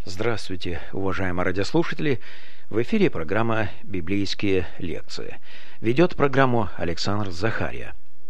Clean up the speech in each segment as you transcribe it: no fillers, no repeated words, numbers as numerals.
Здравствуйте, уважаемые радиослушатели! В эфире программа «Библейские лекции». Ведет программу Александр Захария.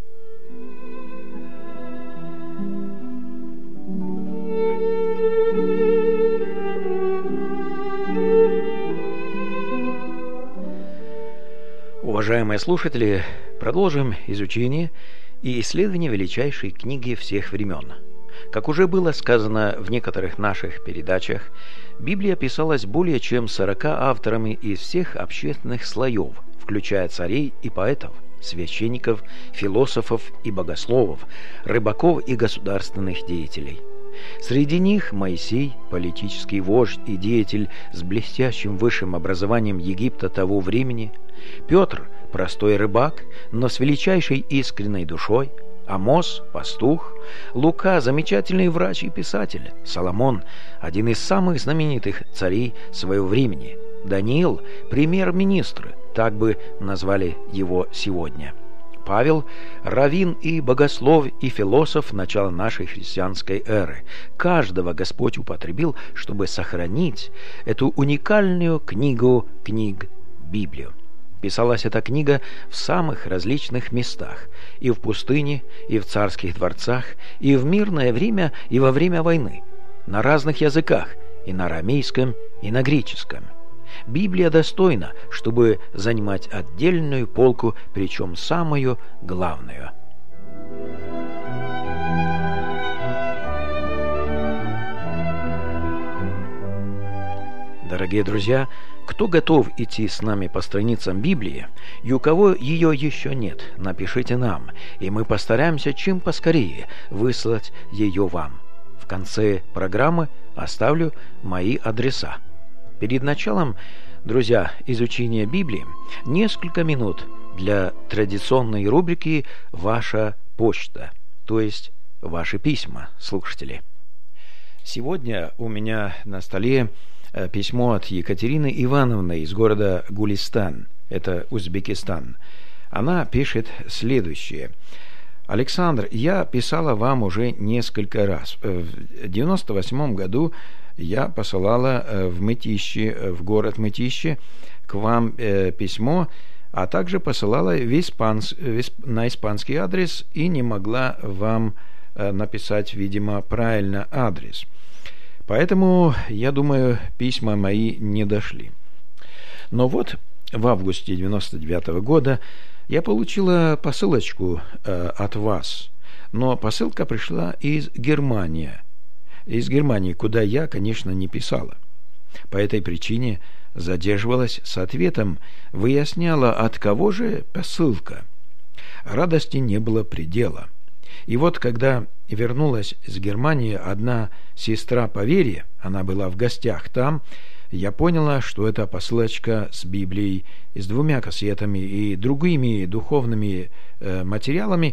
Уважаемые слушатели, продолжим изучение и исследование величайшей книги всех времен. Как уже было сказано в некоторых наших передачах, Библия писалась более чем 40 авторами из всех общественных слоев, включая царей и поэтов, священников, философов и богословов, рыбаков и государственных деятелей. Среди них Моисей, политический вождь и деятель с блестящим высшим образованием Египта того времени, Петр, простой рыбак, но с величайшей искренней душой, Амос – пастух, Лука – замечательный врач и писатель, Соломон – один из самых знаменитых царей своего времени, Даниил – премьер-министр, так бы назвали его сегодня, Павел – раввин и богослов и философ начала нашей христианской эры. Каждого Господь употребил, чтобы сохранить эту уникальную книгу книг Библию. Писалась эта книга в самых различных местах, и в пустыне, и в царских дворцах, и в мирное время, и во время войны, на разных языках, и на арамейском, и на греческом. Библия достойна, чтобы занимать отдельную полку, причем самую главную. Дорогие друзья, кто готов идти с нами по страницам Библии, и у кого ее еще нет, напишите нам, и мы постараемся чем поскорее выслать ее вам. В конце программы оставлю мои адреса. Перед началом, друзья, изучения Библии несколько минут для традиционной рубрики «Ваша почта», то есть ваши письма, слушатели. Сегодня у меня на столе письмо от Екатерины Ивановны из города Гулистан, это Узбекистан. Она пишет следующее. Александр, я писала вам уже несколько раз. В 98 году я посылала в Мытищи, в город Мытищи, к вам письмо, а также посылала на испанский адрес и не могла вам написать, видимо, правильно адрес. Поэтому, я думаю, письма мои не дошли. Но вот в августе 99 года я получила посылочку от вас, но посылка пришла из Германии, куда я, конечно, не писала. По этой причине задерживалась с ответом, выясняла, от кого же посылка. Радости не было предела. И вот, когда вернулась с Германии одна сестра по вере, она была в гостях там, я поняла, что это посылочка с Библией, с 2 кассетами и другими духовными материалами,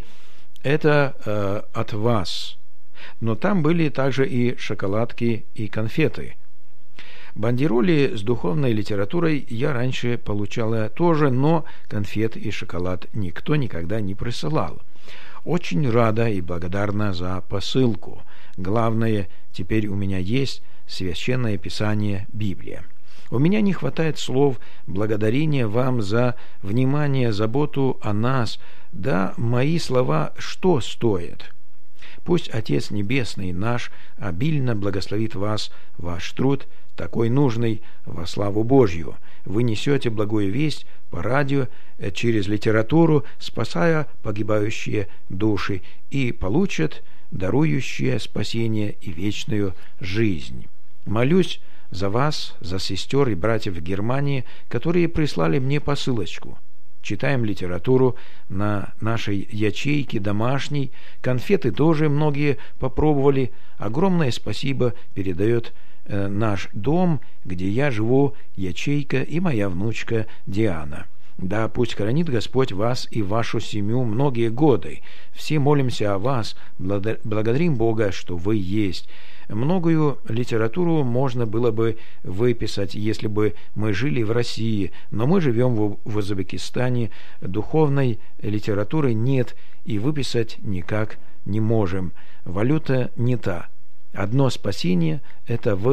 это от вас. Но там были также и шоколадки, и конфеты. Бандероли с духовной литературой я раньше получала тоже, но конфет и шоколад никто никогда не присылал. Очень рада и благодарна за посылку. Главное, теперь у меня есть Священное Писание Библия. У меня не хватает слов благодарения вам за внимание, заботу о нас. Да, мои слова что стоят? Пусть Отец Небесный наш обильно благословит вас, ваш труд, такой нужный во славу Божью. Вы несете благую весть по радио, через литературу, спасая погибающие души, и получат дарующее спасение и вечную жизнь. Молюсь за вас, за сестер и братьев в Германии, которые прислали мне посылочку. Читаем литературу на нашей ячейке домашней, конфеты тоже многие попробовали. Огромное спасибо передает наш дом, где я живу, ячейка и моя внучка Диана. Да, пусть хранит Господь вас и вашу семью многие годы. Все молимся о вас, благодарим Бога, что вы есть. Многою литературу можно было бы выписать, если бы мы жили в России, но мы живем в Узбекистане, духовной литературы нет и выписать никак не можем. Валюта не та. Одно спасение – это вы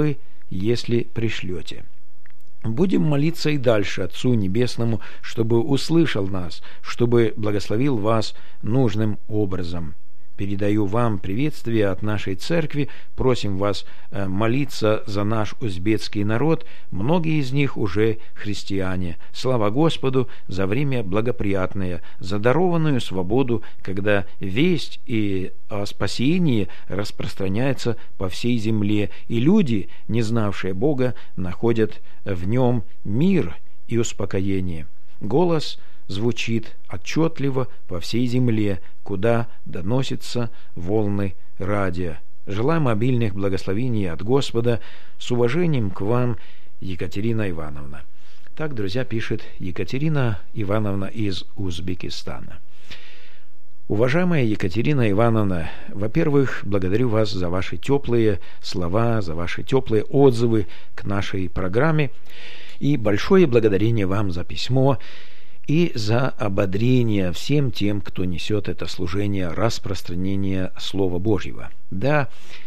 если пришлете». Будем молиться и дальше Отцу Небесному, чтобы услышал нас, чтобы благословил вас нужным образом. Передаю вам приветствие от нашей церкви, просим вас молиться за наш узбекский народ, многие из них уже христиане. Слава Господу за время благоприятное, за дарованную свободу, когда весть и о спасении распространяется по всей земле, и люди, не знавшие Бога, находят в нем мир и успокоение. Голос звучит отчетливо по всей земле, куда доносятся волны радио. Желаем обильных благословений от Господа. С уважением к вам, Екатерина Ивановна. Так, друзья, пишет Екатерина Ивановна из Узбекистана. Уважаемая Екатерина Ивановна, во-первых, благодарю вас за ваши теплые слова, за ваши теплые отзывы к нашей программе. И большое благодарение вам за письмо и за ободрение всем тем, кто несет это служение распространения Слова Божьего. Да,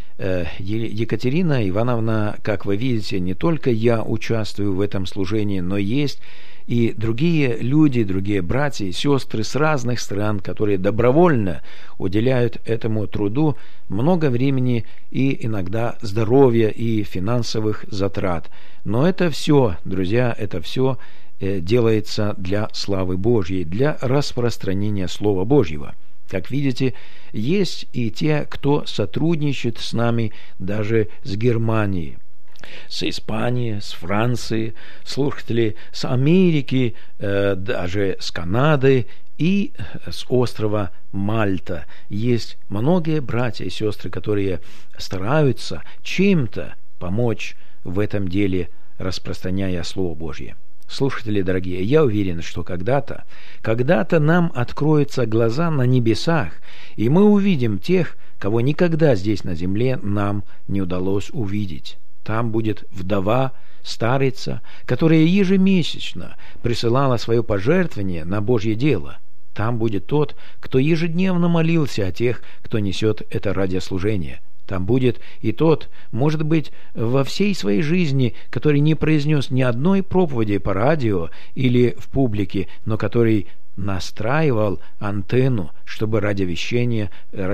Екатерина Ивановна, как вы видите, не только я участвую в этом служении, но есть и другие люди, другие братья и сестры с разных стран, которые добровольно уделяют этому труду много времени и иногда здоровья и финансовых затрат. Но это все, друзья, это все делается для славы Божьей, для распространения Слова Божьего. Как видите, есть и те, кто сотрудничает с нами даже с Германией, с Испанией, с Францией, слушатели с Америки, даже с Канады и с острова Мальта. Есть многие братья и сестры, которые стараются чем-то помочь в этом деле, распространяя Слово Божье. Слушатели дорогие, я уверен, что когда-то нам откроются глаза на небесах, и мы увидим тех, кого никогда здесь на земле нам не удалось увидеть. Там будет вдова, старица, которая ежемесячно присылала свое пожертвование на Божье дело. Там будет тот, кто ежедневно молился о тех, кто несет это радиослужение. Там будет и тот, может быть, во всей своей жизни, который не произнес ни одной проповеди по радио или в публике, но который настраивал антенну, чтобы радиовещание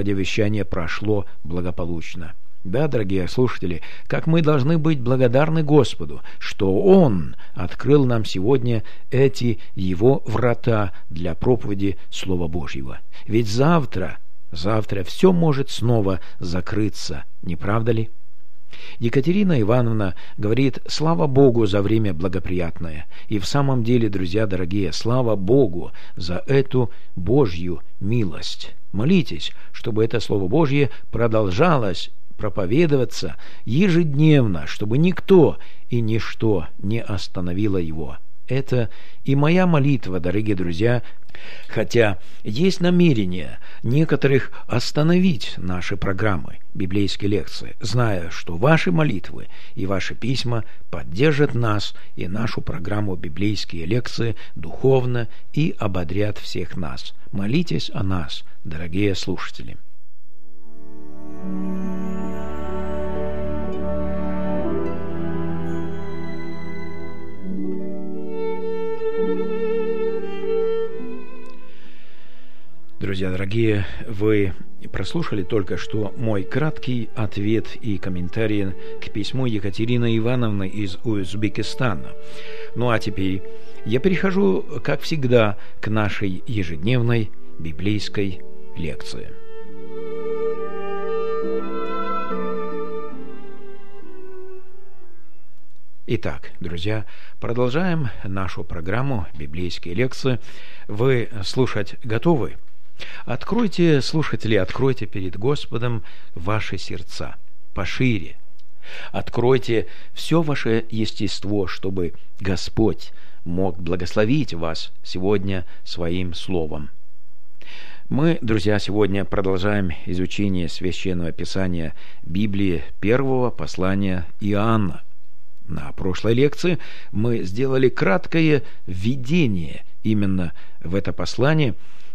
прошло благополучно. Да, дорогие слушатели, как мы должны быть благодарны Господу, что Он открыл нам сегодня эти Его врата для проповеди Слова Божьего. Ведь завтра все может снова закрыться, не правда ли? Екатерина Ивановна говорит: слава Богу за время благоприятное. И в самом деле, друзья дорогие, слава Богу за эту Божью милость. Молитесь, чтобы это Слово Божье продолжалось проповедоваться ежедневно, чтобы никто и ничто не остановило его. Это и моя молитва, дорогие друзья, хотя есть намерение некоторых остановить наши программы, библейские лекции, зная, что ваши молитвы и ваши письма поддержат нас и нашу программу библейские лекции духовно и ободрят всех нас. Молитесь о нас, дорогие слушатели. Друзья дорогие, вы прослушали только что мой краткий ответ и комментарий к письму Екатерины Ивановны из Узбекистана. Ну а теперь я перехожу, как всегда, к нашей ежедневной библейской лекции. Итак, друзья, продолжаем нашу программу «Библейские лекции». Вы слушать готовы? Откройте, слушатели, откройте перед Господом ваши сердца пошире. Откройте все ваше естество, чтобы Господь мог благословить вас сегодня своим словом. Мы, друзья, сегодня продолжаем изучение Священного Писания Библии, первого послания Иоанна. На прошлой лекции мы сделали краткое введение именно в это послание,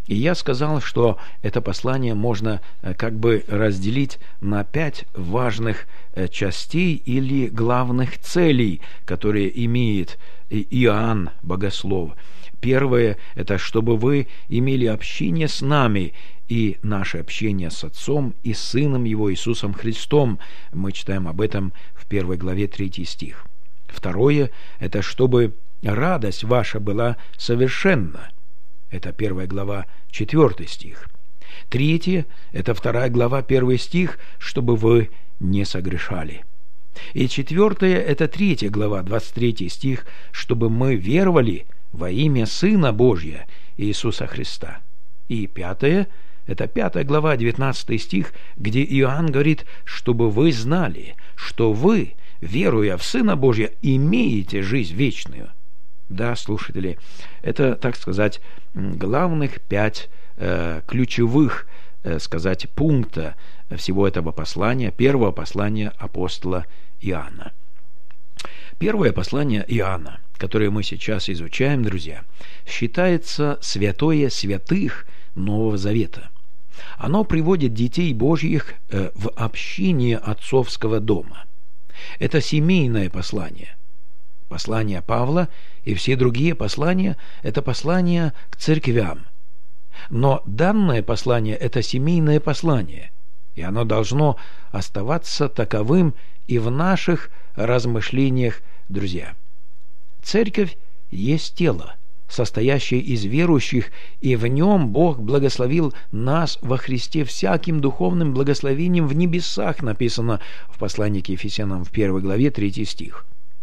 И я сказал, что это послание можно как бы разделить на 5 важных частей или главных целей, которые имеет Иоанн Богослов. Первое – это чтобы вы имели общение с нами, и наше общение с Отцом и Сыном Его Иисусом Христом. Мы читаем об этом в 1 главе 3 стих. Второе – это чтобы радость ваша была совершенна. Это 1 глава 4 стих. Третье – это 2 глава 1 стих, чтобы вы не согрешали. И четвертое – это 3 глава 23 стих, чтобы мы веровали во имя Сына Божия Иисуса Христа. И пятое – это 5 глава 19 стих, где Иоанн говорит, чтобы вы знали, что вы, веруя в Сына Божия, имеете жизнь вечную. Да, слушатели, это, так сказать, главных 5 ключевых, сказать, пункта всего этого послания, первого послания апостола Иоанна. Первое послание Иоанна, которое мы сейчас изучаем, друзья, считается святое святых Нового Завета. Оно приводит детей Божьих в общение отцовского дома. Это семейное послание. Послание Павла и все другие послания – это послания к церквям. Но данное послание – это семейное послание, и оно должно оставаться таковым и в наших размышлениях, друзья. Церковь есть тело, состоящее из верующих, и в нем Бог благословил нас во Христе всяким духовным благословением в небесах, написано в послании к Ефесянам в 1 главе 3 стих.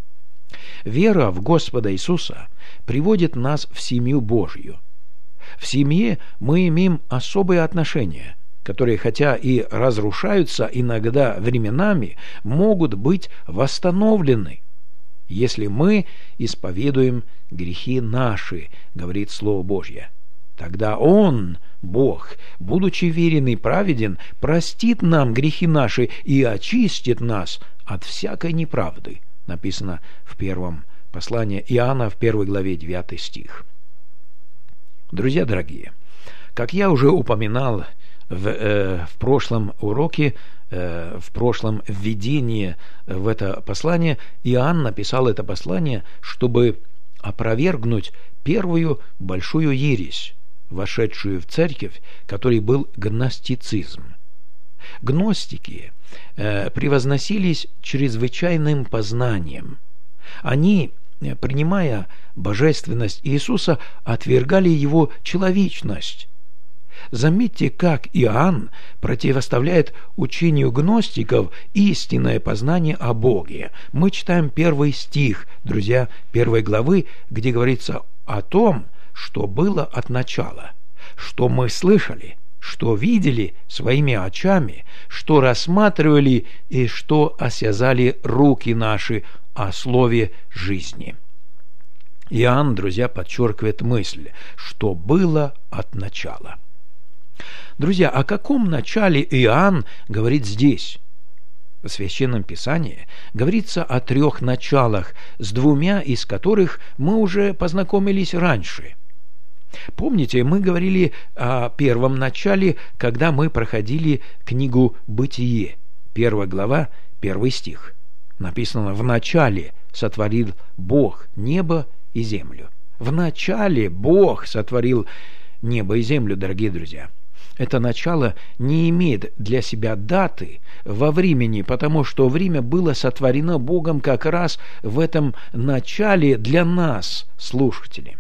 Вера в Господа Иисуса приводит нас в семью Божью. В семье мы имеем особые отношения, которые, хотя и разрушаются иногда временами, могут быть восстановлены, если мы исповедуем грехи наши, говорит Слово Божье. Тогда Он, Бог, будучи верен и праведен, простит нам грехи наши и очистит нас от всякой неправды. Написано в первом послании Иоанна в 1 главе 9 стих. Друзья дорогие, как я уже упоминал в прошлом уроке, в прошлом введении в это послание, Иоанн написал это послание, чтобы опровергнуть первую большую ересь, вошедшую в церковь, который был гностицизм. Гностики превозносились чрезвычайным познанием. Они, принимая божественность Иисуса, отвергали Его человечность. Заметьте, как Иоанн противоставляет учению гностиков истинное познание о Боге. Мы читаем 1 стих, друзья, 1 главы, где говорится о том, что было от начала, что мы слышали, что видели своими очами, что рассматривали и что осязали руки наши о слове жизни. Иоанн, друзья, подчеркивает мысль, что было от начала. Друзья, о каком начале Иоанн говорит здесь? В Священном Писании говорится о 3 началах, с 2 из которых мы уже познакомились раньше. Помните, мы говорили о первом начале, когда мы проходили книгу «Бытие», 1 глава, 1 стих. Написано: «В начале сотворил Бог небо и землю». В начале Бог сотворил небо и землю, дорогие друзья. Это начало не имеет для себя даты во времени, потому что время было сотворено Богом как раз в этом начале для нас, слушатели.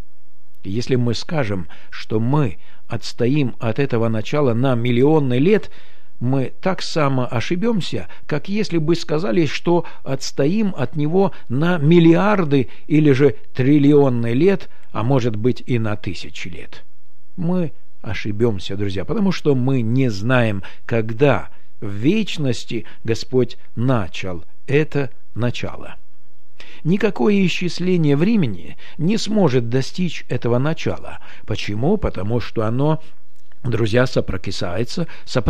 Если мы скажем, что мы отстоим от этого начала на миллионы лет, мы так само ошибемся, как если бы сказали, что отстоим от него на миллиарды или же триллионы лет, а может быть и на 1000 лет. Мы ошибемся, друзья, потому что мы не знаем, когда в вечности Господь начал это начало. Никакое исчисление времени не сможет достичь этого начала. Почему? Потому что оно, друзья, соприкасается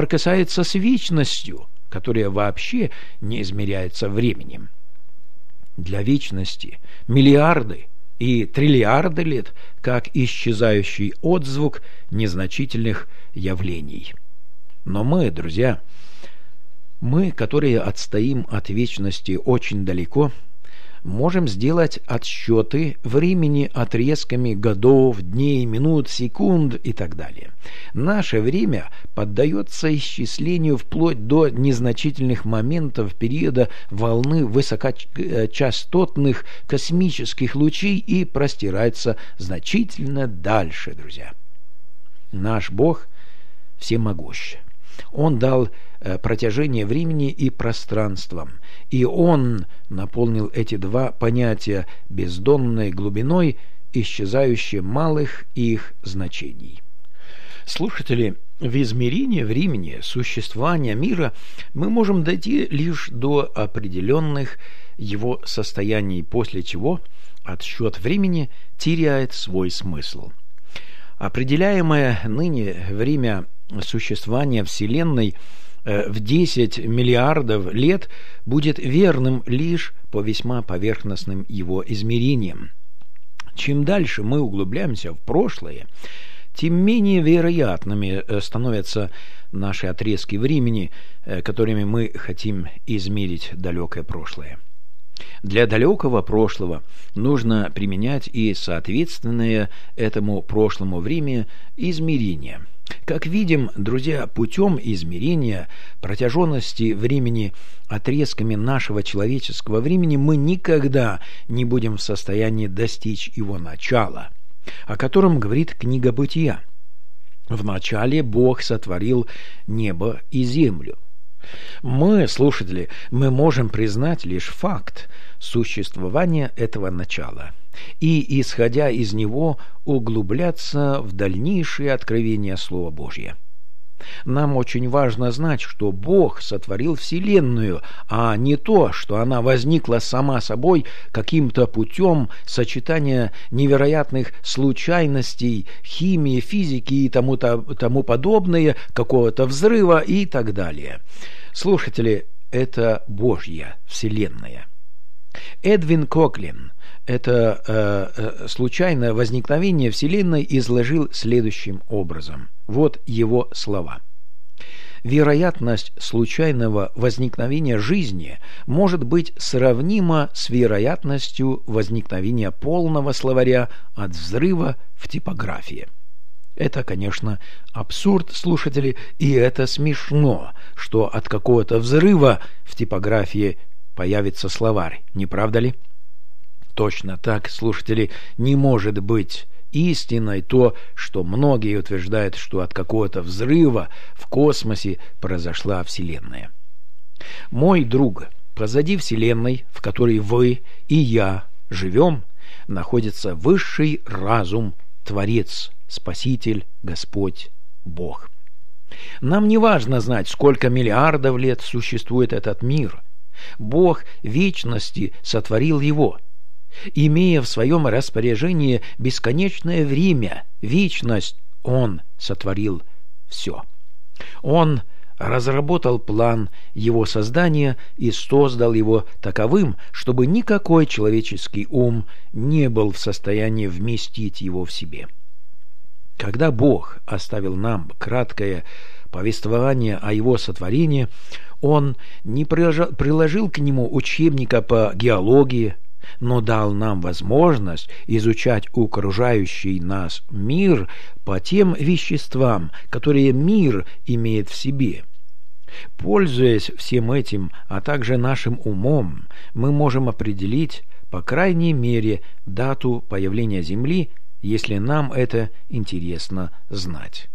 с вечностью, которая вообще не измеряется временем. Для вечности миллиарды и триллиарды лет как исчезающий отзвук незначительных явлений. Но мы, друзья, мы, которые отстоим от вечности очень далеко, можем сделать отсчеты времени отрезками годов, дней, минут, секунд и так далее. Наше время поддается исчислению вплоть до незначительных моментов периода волны высокочастотных космических лучей и простирается значительно дальше, друзья. Наш Бог всемогущ. Он дал протяжение времени и пространством, и Он наполнил эти два понятия бездонной глубиной, исчезающей малых их значений. Слушатели, в измерении времени существования мира мы можем дойти лишь до определенных его состояний, после чего отсчет времени теряет свой смысл. Определяемое ныне время существования Вселенной в 10 миллиардов лет будет верным лишь по весьма поверхностным его измерениям. Чем дальше мы углубляемся в прошлое, тем менее вероятными становятся наши отрезки времени, которыми мы хотим измерить далекое прошлое. Для далекого прошлого нужно применять и соответственное этому прошлому время измерение. Как видим, друзья, путем измерения протяженности времени отрезками нашего человеческого времени мы никогда не будем в состоянии достичь его начала, о котором говорит книга Бытия. В начале Бог сотворил небо и землю. Мы, слушатели, мы можем признать лишь факт существования этого начала и, исходя из него, углубляться в дальнейшие откровения Слова Божьего. Нам очень важно знать, что Бог сотворил Вселенную, а не то, что она возникла сама собой каким-то путем сочетания невероятных случайностей, химии, физики и тому подобное, какого-то взрыва и так далее. Слушатели, это Божья Вселенная. Эдвин Коклин это случайное возникновение Вселенной изложил следующим образом. Вот его слова. Вероятность случайного возникновения жизни может быть сравнима с вероятностью возникновения полного словаря от взрыва в типографии. Это, конечно, абсурд, слушатели, и это смешно, что от какого-то взрыва в типографии появится словарь, не правда ли? Точно так, слушатели, не может быть истиной то, что многие утверждают, что от какого-то взрыва в космосе произошла Вселенная. Мой друг, позади Вселенной, в которой вы и я живем, находится высший разум, Творец, Спаситель, Господь, Бог. Нам не важно знать, сколько миллиардов лет существует этот мир. Бог вечности сотворил его, имея в своем распоряжении бесконечное время, вечность. Он сотворил все. Он разработал план его создания и создал его таковым, чтобы никакой человеческий ум не был в состоянии вместить его в себе. Когда Бог оставил нам краткое повествование о его сотворении, Он не приложил к нему учебника по геологии, но дал нам возможность изучать окружающий нас мир по тем веществам, которые мир имеет в себе. Пользуясь всем этим, а также нашим умом, мы можем определить, по крайней мере, дату появления Земли, если нам это интересно знать.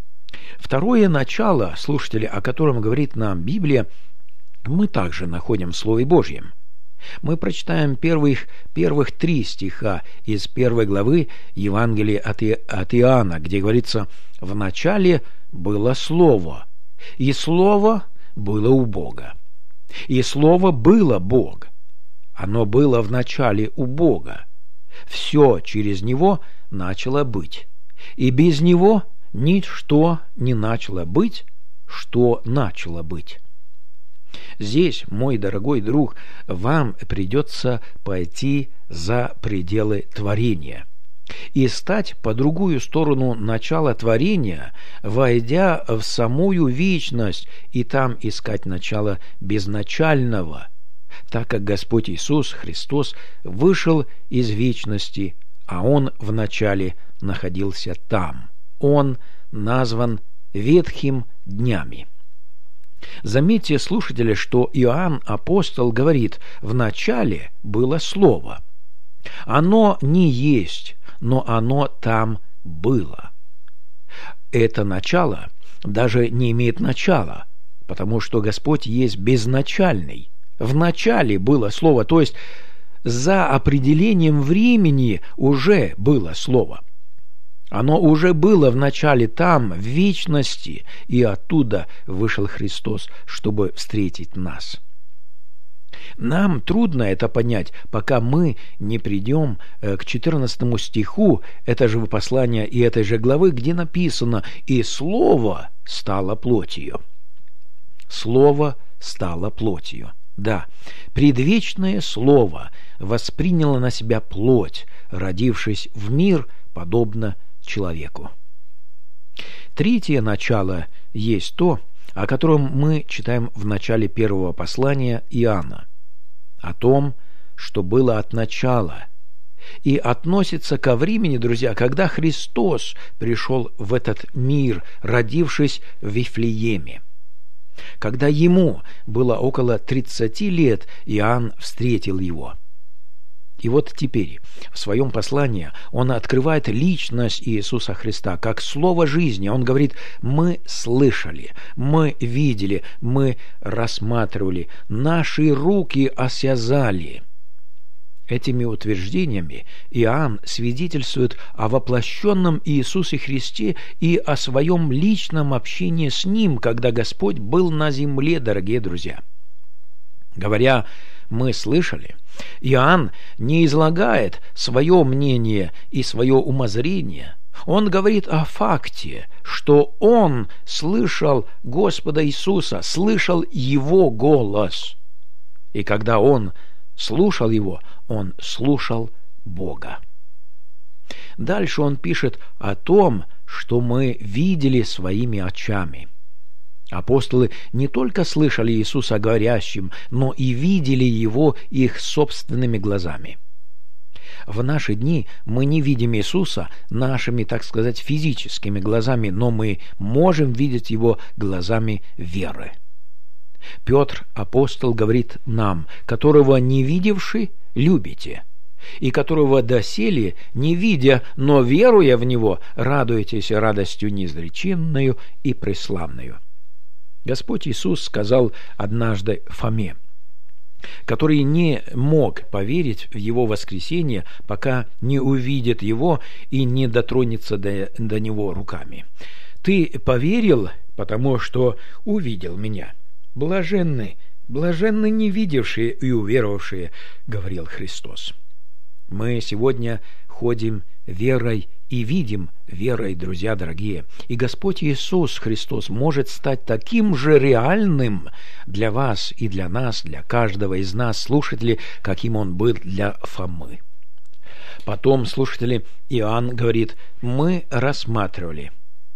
Второе начало, слушатели, о котором говорит нам Библия, мы также находим в Слове Божьем. Мы прочитаем первых 3 стиха из 1 главы Евангелия от Иоанна, где говорится: «В начале было Слово, и Слово было у Бога, и Слово было Бог. Оно было в начале у Бога. Все через Него начало быть, и без Него ничто не начало быть, что начало быть». Здесь, мой дорогой друг, вам придется пойти за пределы творения и стать по другую сторону начала творения, войдя в самую вечность и там искать начало безначального, так как Господь Иисус Христос вышел из вечности, а Он вначале находился там. Он назван ветхим днями. Заметьте, слушатели, что Иоанн Апостол говорит: «В начале было Слово». Оно не есть, но оно там было. Это начало даже не имеет начала, потому что Господь есть безначальный. В начале было Слово, то есть за определением времени уже было Слово. Оно уже было в начале там, в вечности, и оттуда вышел Христос, чтобы встретить нас. Нам трудно это понять, пока мы не придем к 14 стиху этого же послания и этой же главы, где написано: «И Слово стало плотью». Слово стало плотью. Да, предвечное Слово восприняло на себя плоть, родившись в мир подобно человеку. Третье начало есть то, о котором мы читаем в начале первого послания Иоанна, о том, что было от начала, и относится ко времени, друзья, когда Христос пришел в этот мир, родившись в Вифлееме. Когда ему было около 30 лет, Иоанн встретил его. И вот теперь в своем послании он открывает личность Иисуса Христа как слово жизни. Он говорит: мы слышали, мы видели, мы рассматривали, наши руки осязали. Этими утверждениями Иоанн свидетельствует о воплощенном Иисусе Христе и о своем личном общении с Ним, когда Господь был на земле, дорогие друзья. Говоря «мы слышали», Иоанн не излагает свое мнение и свое умозрение. Он говорит о факте, что он слышал Господа Иисуса, слышал Его голос. И когда он слушал Его, он слушал Бога. Дальше он пишет о том, что мы видели своими очами. Апостолы не только слышали Иисуса говорящим, но и видели Его их собственными глазами. В наши дни мы не видим Иисуса нашими, так сказать, физическими глазами, но мы можем видеть Его глазами веры. Петр, апостол, говорит нам: «Которого не видевши, любите, и которого доселе, не видя, но веруя в Него, радуетесь радостью неизреченную и преславную». Господь Иисус сказал однажды Фоме, который не мог поверить в Его воскресение, пока не увидит Его и не дотронется до Него руками: «Ты поверил, потому что увидел Меня. Блаженны не видевшие и уверовавшие», — говорил Христос. Мы сегодня ходим верой и видим верой, друзья дорогие. И Господь Иисус Христос может стать таким же реальным для вас и для нас, для каждого из нас, слушателей, каким Он был для Фомы. Потом, слушатели, Иоанн говорит: «Мы рассматривали».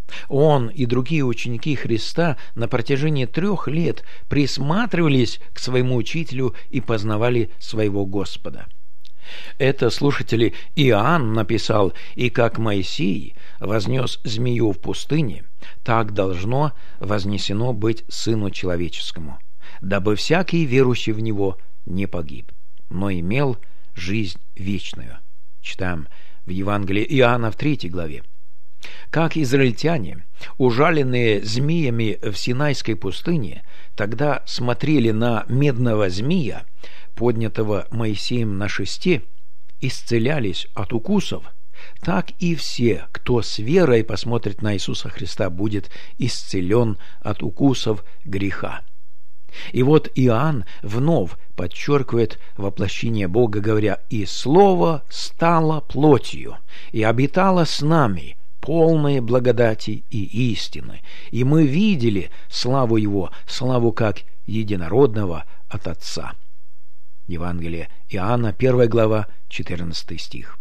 Он и другие ученики Христа на протяжении 3 лет присматривались к своему учителю и познавали своего Господа. Это, слушатели, Иоанн написал: «И как Моисей вознес змею в пустыне, так должно вознесено быть Сыну Человеческому, дабы всякий верующий в Него не погиб, но имел жизнь вечную». Читаем в Евангелии Иоанна в 3 главе. Как израильтяне, ужаленные змеями в Синайской пустыне, тогда смотрели на медного змея, поднятого Моисеем на шесте, исцелялись от укусов, так и все, кто с верой посмотрит на Иисуса Христа, будет исцелен от укусов греха. И вот Иоанн вновь подчеркивает воплощение Бога, говоря: «И Слово стало плотью, и обитало с нами, полное благодати и истины, и мы видели славу Его, славу как единородного от Отца». Евангелие Иоанна, 1 глава, 14 стих.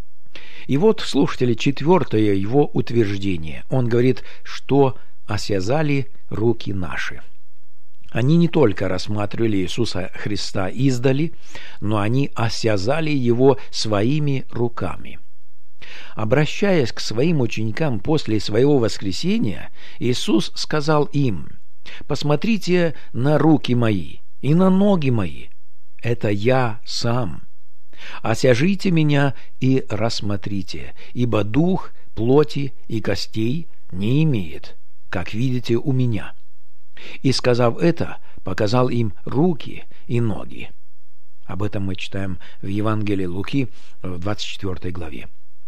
И вот, слушатели, 4 его утверждение. Он говорит, что осязали руки наши. Они не только рассматривали Иисуса Христа издали, но они осязали его своими руками. Обращаясь к своим ученикам после своего воскресения, Иисус сказал им: «Посмотрите на руки мои и на ноги мои. Это я сам. Осяжите меня и рассмотрите, ибо дух плоти и костей не имеет, как видите у меня». И, сказав это, показал им руки и ноги. Об этом мы читаем в Евангелии Луки в 24 главе.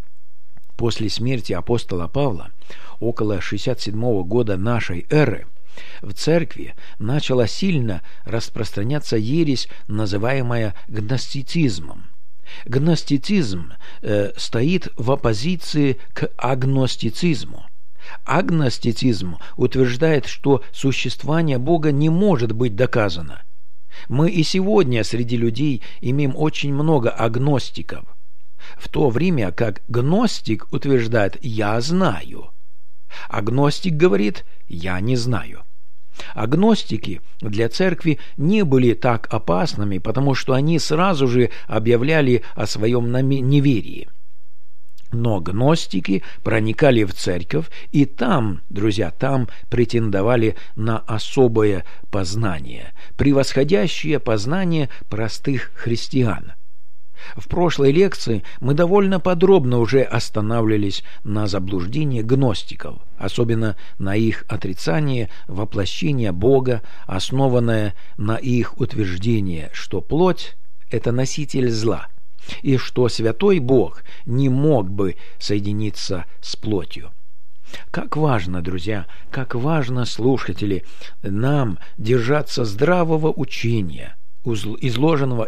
После смерти апостола Павла, около 67 года нашей эры, в церкви начала сильно распространяться ересь, называемая гностицизмом. Гностицизм стоит в оппозиции к агностицизму. Агностицизм утверждает, что существование Бога не может быть доказано. Мы и сегодня среди людей имеем очень много агностиков, в то время как гностик утверждает «я знаю». Агностик говорит «я не знаю». Агностики для церкви не были так опасными, потому что они сразу же объявляли о своем неверии. Но гностики проникали в церковь, и там, друзья, там претендовали на особое познание, превосходящее познание простых христиан. В прошлой лекции мы довольно подробно уже останавливались на заблуждении гностиков, особенно на их отрицании воплощения Бога, основанное на их утверждении, что плоть – это носитель зла, и что святой Бог не мог бы соединиться с плотью. Как важно, друзья, как важно, слушатели, нам держаться здравого учения, изложенного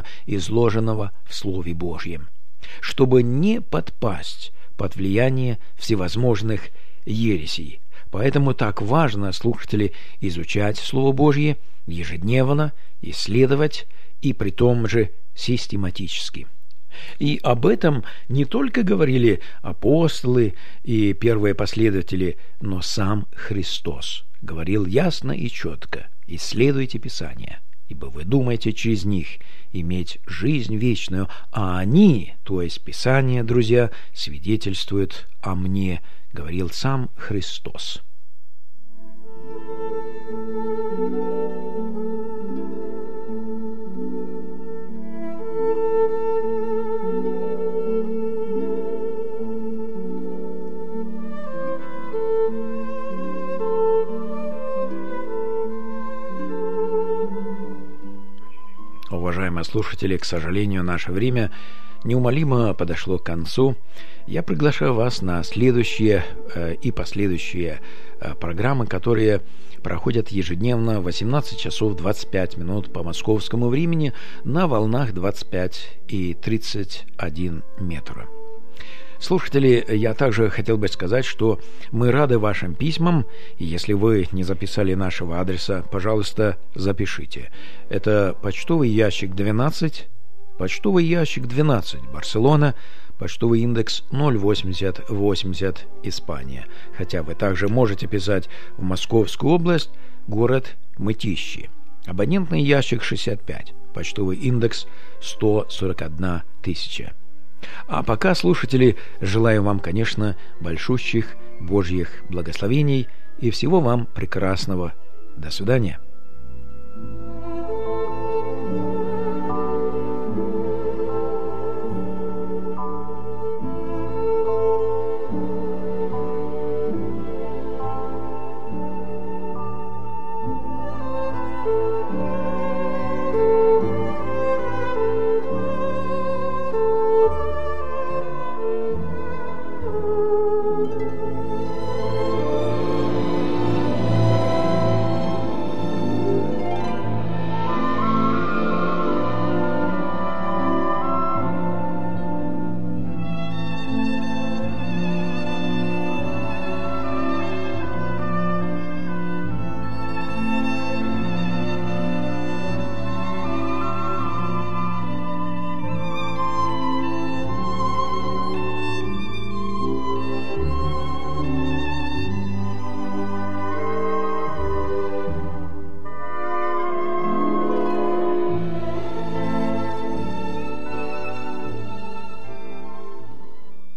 в Слове Божьем, чтобы не подпасть под влияние всевозможных ересей. Поэтому так важно, слушатели, изучать Слово Божье ежедневно, исследовать, и при том же систематически. И об этом не только говорили апостолы и первые последователи, но сам Христос говорил ясно и четко: «Исследуйте Писания, ибо вы думаете через них иметь жизнь вечную, а они, то есть Писания, друзья, свидетельствуют о мне», говорил сам Христос. Уважаемые слушатели, к сожалению, наше время неумолимо подошло к концу. Я приглашаю вас на следующие и последующие программы, которые проходят ежедневно в 18 часов 25 минут по московскому времени на волнах 25 и 31 метра. Слушатели, я также хотел бы сказать, что мы рады вашим письмам, и если вы не записали нашего адреса, пожалуйста, запишите. Это почтовый ящик 12, Барселона, почтовый индекс 08080, Испания. Хотя вы также можете писать в Московскую область, город Мытищи. Абонентный ящик 65, почтовый индекс 141 тысяча. А пока, слушатели, желаю вам, конечно, большущих Божьих благословений и всего вам прекрасного. До свидания.